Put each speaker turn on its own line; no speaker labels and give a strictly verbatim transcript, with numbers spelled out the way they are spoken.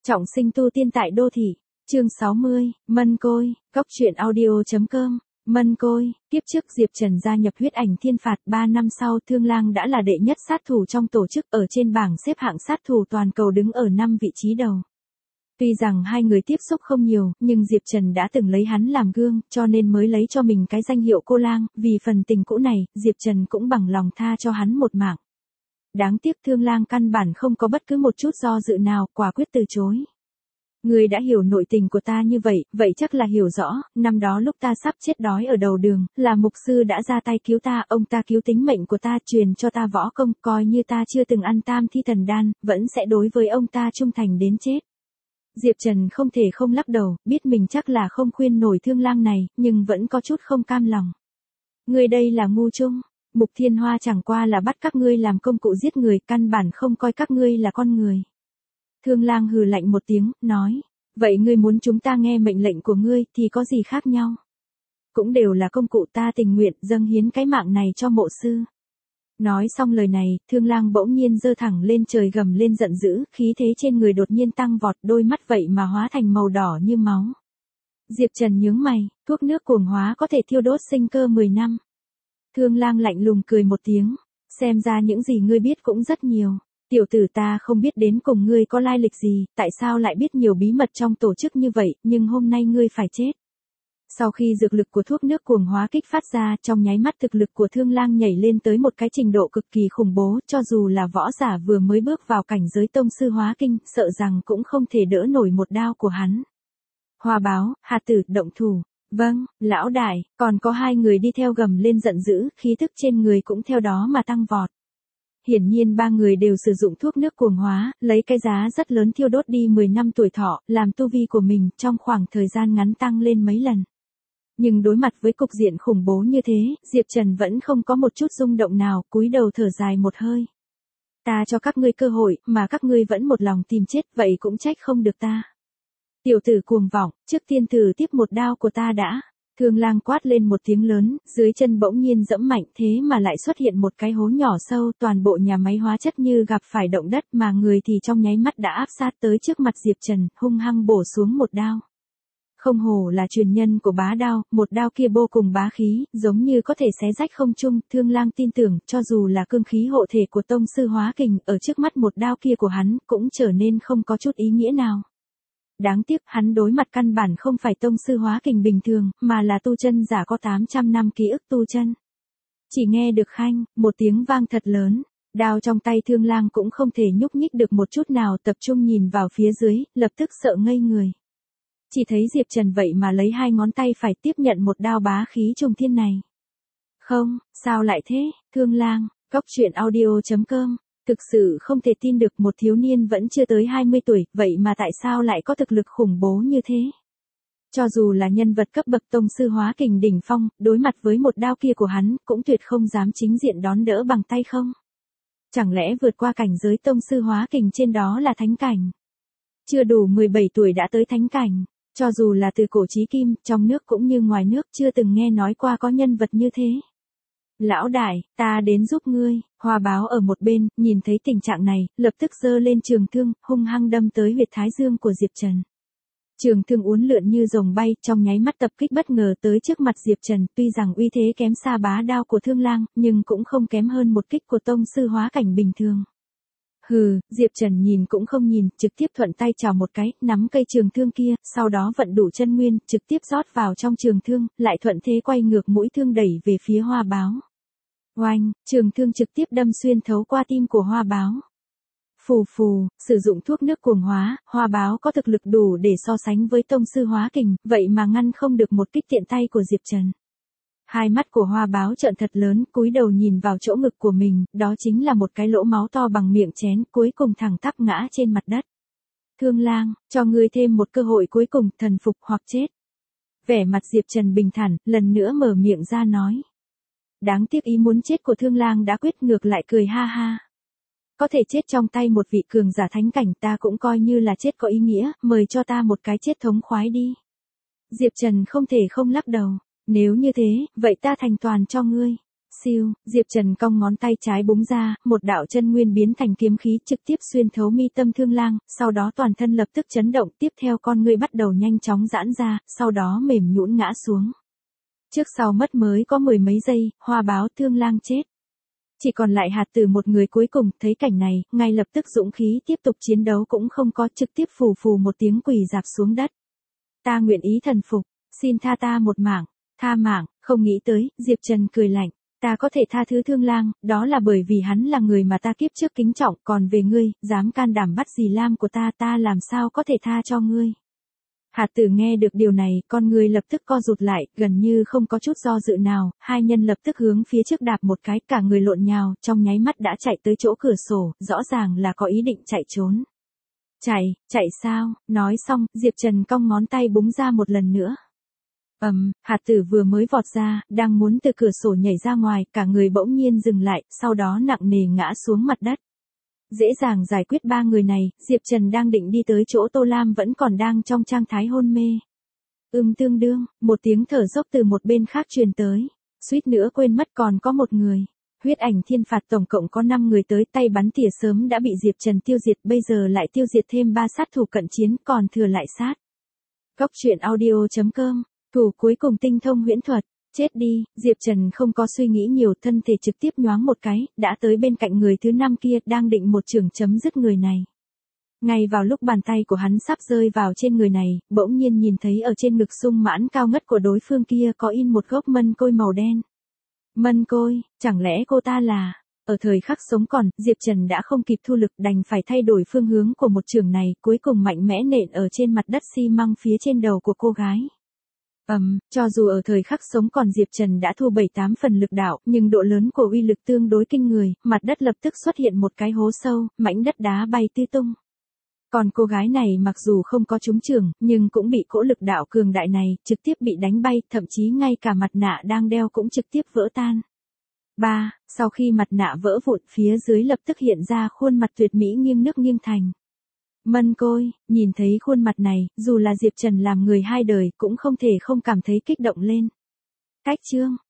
Trọng sinh tu tiên tại đô thị, chương sáu mươi, Mân Côi, Cóc truyện audio.com, Mân Côi, tiếp trước Diệp Trần gia nhập huyết ảnh thiên phạt ba năm sau Thương Lang đã là đệ nhất sát thủ trong tổ chức ở trên bảng xếp hạng sát thủ toàn cầu đứng ở năm vị trí đầu. Tuy rằng hai người tiếp xúc không nhiều, nhưng Diệp Trần đã từng lấy hắn làm gương, cho nên mới lấy cho mình cái danh hiệu cô lang, vì phần tình cũ này, Diệp Trần cũng bằng lòng tha cho hắn một mạng. Đáng tiếc Thương Lang căn bản không có bất cứ một chút do dự nào, quả quyết từ chối. Ngươi đã hiểu nội tình của ta như vậy, vậy chắc là hiểu rõ, năm đó lúc ta sắp chết đói ở đầu đường, là mục sư đã ra tay cứu ta, ông ta cứu tính mệnh của ta, truyền cho ta võ công, coi như ta chưa từng ăn tam thi thần đan, vẫn sẽ đối với ông ta trung thành đến chết. Diệp Trần không thể không lắc đầu, biết mình chắc là không khuyên nổi Thương Lang này, nhưng vẫn có chút không cam lòng. Ngươi đây là ngu chung, Mục Thiên Hoa chẳng qua là bắt các ngươi làm công cụ giết người, căn bản không coi các ngươi là con người. Thương Lang hừ lạnh một tiếng, nói, vậy ngươi muốn chúng ta nghe mệnh lệnh của ngươi thì có gì khác nhau? Cũng đều là công cụ, ta tình nguyện dâng hiến cái mạng này cho mộ sư. Nói xong lời này, Thương Lang bỗng nhiên giơ thẳng lên trời gầm lên giận dữ, khí thế trên người đột nhiên tăng vọt, đôi mắt vậy mà hóa thành màu đỏ như máu. Diệp Trần nhướng mày, thuốc nước cuồng hóa có thể thiêu đốt sinh cơ mười năm. Thương Lang lạnh lùng cười một tiếng, xem ra những gì ngươi biết cũng rất nhiều. Tiểu tử, ta không biết đến cùng ngươi có lai lịch gì, tại sao lại biết nhiều bí mật trong tổ chức như vậy, nhưng hôm nay ngươi phải chết. Sau khi dược lực của thuốc nước cuồng hóa kích phát ra, trong nháy mắt thực lực của Thương Lang nhảy lên tới một cái trình độ cực kỳ khủng bố, cho dù là võ giả vừa mới bước vào cảnh giới tông sư hóa kinh, sợ rằng cũng không thể đỡ nổi một đao của hắn. Hoa Báo, Hà Tử, động thủ. Vâng, lão đại, còn có hai người đi theo gầm lên giận dữ, khí tức trên người cũng theo đó mà tăng vọt. Hiển nhiên ba người đều sử dụng thuốc nước cuồng hóa, lấy cái giá rất lớn thiêu đốt đi mười năm tuổi thọ, làm tu vi của mình trong khoảng thời gian ngắn tăng lên mấy lần. Nhưng đối mặt với cục diện khủng bố như thế, Diệp Trần vẫn không có một chút rung động nào, cúi đầu thở dài một hơi. Ta cho các ngươi cơ hội, mà các ngươi vẫn một lòng tìm chết, vậy cũng trách không được ta. Tiểu tử cuồng vọng, trước tiên thử tiếp một đao của ta đã. Thương Lang quát lên một tiếng lớn, dưới chân bỗng nhiên dẫm mạnh, thế mà lại xuất hiện một cái hố nhỏ sâu, toàn bộ nhà máy hóa chất như gặp phải động đất, mà người thì trong nháy mắt đã áp sát tới trước mặt Diệp Trần, hung hăng bổ xuống một đao. Không hổ là truyền nhân của bá đao, một đao kia vô cùng bá khí, giống như có thể xé rách không trung. Thương Lang tin tưởng, cho dù là cương khí hộ thể của tông sư hóa kình, ở trước mắt một đao kia của hắn, cũng trở nên không có chút ý nghĩa nào. Đáng tiếc, hắn đối mặt căn bản không phải tông sư hóa kình bình thường, mà là tu chân giả có tám trăm năm ký ức tu chân. Chỉ nghe được khanh, một tiếng vang thật lớn, đao trong tay Thương Lang cũng không thể nhúc nhích được một chút nào, tập trung nhìn vào phía dưới, lập tức sợ ngây người. Chỉ thấy Diệp Trần vậy mà lấy hai ngón tay phải tiếp nhận một đao bá khí trùng thiên này. Không, sao lại thế, Thương Lang, Cóc truyện audio.com. Thực sự không thể tin được, một thiếu niên vẫn chưa tới hai mươi tuổi, vậy mà tại sao lại có thực lực khủng bố như thế? Cho dù là nhân vật cấp bậc tông sư hóa kình đỉnh phong, đối mặt với một đao kia của hắn, cũng tuyệt không dám chính diện đón đỡ bằng tay không? Chẳng lẽ vượt qua cảnh giới tông sư hóa kình trên đó là thánh cảnh? Chưa đủ mười bảy tuổi đã tới thánh cảnh, cho dù là từ cổ chí kim, trong nước cũng như ngoài nước, chưa từng nghe nói qua có nhân vật như thế. Lão đại, ta đến giúp ngươi. Hoa Báo ở một bên, nhìn thấy tình trạng này, lập tức giơ lên trường thương, hung hăng đâm tới huyệt thái dương của Diệp Trần. Trường thương uốn lượn như rồng bay, trong nháy mắt tập kích bất ngờ tới trước mặt Diệp Trần, tuy rằng uy thế kém xa bá đao của Thương Lang, nhưng cũng không kém hơn một kích của tông sư hóa cảnh bình thường. Hừ, Diệp Trần nhìn cũng không nhìn, trực tiếp thuận tay chào một cái, nắm cây trường thương kia, sau đó vận đủ chân nguyên, trực tiếp rót vào trong trường thương, lại thuận thế quay ngược mũi thương đẩy về phía Hoa Báo. Oanh, trường thương trực tiếp đâm xuyên thấu qua tim của Hoa Báo. Phù phù, sử dụng thuốc nước cuồng hóa, Hoa Báo có thực lực đủ để so sánh với tông sư hóa kình, vậy mà ngăn không được một kích tiện tay của Diệp Trần. Hai mắt của Hoa Báo trợn thật lớn, cúi đầu nhìn vào chỗ ngực của mình, đó chính là một cái lỗ máu to bằng miệng chén, cuối cùng thẳng tắp ngã trên mặt đất. Thương Lang, cho ngươi thêm một cơ hội cuối cùng, thần phục hoặc chết. Vẻ mặt Diệp Trần bình thản, lần nữa mở miệng ra nói. Đáng tiếc ý muốn chết của Thương Lang đã quyết, ngược lại cười ha ha. Có thể chết trong tay một vị cường giả thánh cảnh, ta cũng coi như là chết có ý nghĩa, mời cho ta một cái chết thống khoái đi. Diệp Trần không thể không lắc đầu. Nếu như thế, vậy ta thành toàn cho ngươi. Siêu, Diệp Trần cong ngón tay trái búng ra, một đạo chân nguyên biến thành kiếm khí trực tiếp xuyên thấu mi tâm Thương Lang, sau đó toàn thân lập tức chấn động, tiếp theo con ngươi bắt đầu nhanh chóng giãn ra, sau đó mềm nhũn ngã xuống. Trước sau mất mới có mười mấy giây, Hoa Báo Thương Lang chết. Chỉ còn lại Hạt Tử một người cuối cùng, thấy cảnh này, ngay lập tức dũng khí tiếp tục chiến đấu cũng không có, trực tiếp phù phù một tiếng quỳ rạp xuống đất. Ta nguyện ý thần phục, xin tha ta một mạng, tha mạng, không nghĩ tới, Diệp Trần cười lạnh. Ta có thể tha thứ Thương Lang, đó là bởi vì hắn là người mà ta kiếp trước kính trọng, còn về ngươi, dám can đảm bắt dì Lam của ta, ta làm sao có thể tha cho ngươi. Hạt Tử nghe được điều này, con người lập tức co rụt lại, gần như không có chút do dự nào, hai nhân lập tức hướng phía trước đạp một cái, cả người lộn nhào, trong nháy mắt đã chạy tới chỗ cửa sổ, rõ ràng là có ý định chạy trốn. Chạy, chạy sao, nói xong, Diệp Trần cong ngón tay búng ra một lần nữa. Ầm, um, Hạt Tử vừa mới vọt ra, đang muốn từ cửa sổ nhảy ra ngoài, cả người bỗng nhiên dừng lại, sau đó nặng nề ngã xuống mặt đất. Dễ dàng giải quyết ba người này, Diệp Trần đang định đi tới chỗ Tô Lam vẫn còn đang trong trạng thái hôn mê. Ừm tương đương, một tiếng thở dốc từ một bên khác truyền tới. Suýt nữa quên mất còn có một người. Huyết Ảnh Thiên Phạt tổng cộng có năm người tới, tay bắn tỉa sớm đã bị Diệp Trần tiêu diệt, bây giờ lại tiêu diệt thêm ba sát thủ cận chiến, còn thừa lại sát. Góc truyện audio chấm com, thủ cuối cùng tinh thông huyễn thuật. Chết đi, Diệp Trần không có suy nghĩ nhiều, thân thể trực tiếp nhoáng một cái, đã tới bên cạnh người thứ năm kia, đang định một chưởng chấm dứt người này. Ngay vào lúc bàn tay của hắn sắp rơi vào trên người này, bỗng nhiên nhìn thấy ở trên ngực sung mãn cao ngất của đối phương kia có in một gốc mân côi màu đen. Mân côi, chẳng lẽ cô ta là... Ở thời khắc sống còn, Diệp Trần đã không kịp thu lực, đành phải thay đổi phương hướng của một chưởng này, cuối cùng mạnh mẽ nện ở trên mặt đất xi măng phía trên đầu của cô gái. Ầm, um, cho dù ở thời khắc sống còn Diệp Trần đã thu bảy tám phần lực đạo, nhưng độ lớn của uy lực tương đối kinh người, mặt đất lập tức xuất hiện một cái hố sâu, mảnh đất đá bay tứ tung. Còn cô gái này mặc dù không có trúng chưởng, nhưng cũng bị cỗ lực đạo cường đại này, trực tiếp bị đánh bay, thậm chí ngay cả mặt nạ đang đeo cũng trực tiếp vỡ tan. ba. Sau khi mặt nạ vỡ vụn, phía dưới lập tức hiện ra khuôn mặt tuyệt mỹ nghiêng nước nghiêng thành. Mân côi, nhìn thấy khuôn mặt này, dù là Diệp Trần làm người hai đời cũng không thể không cảm thấy kích động lên. Cách chương,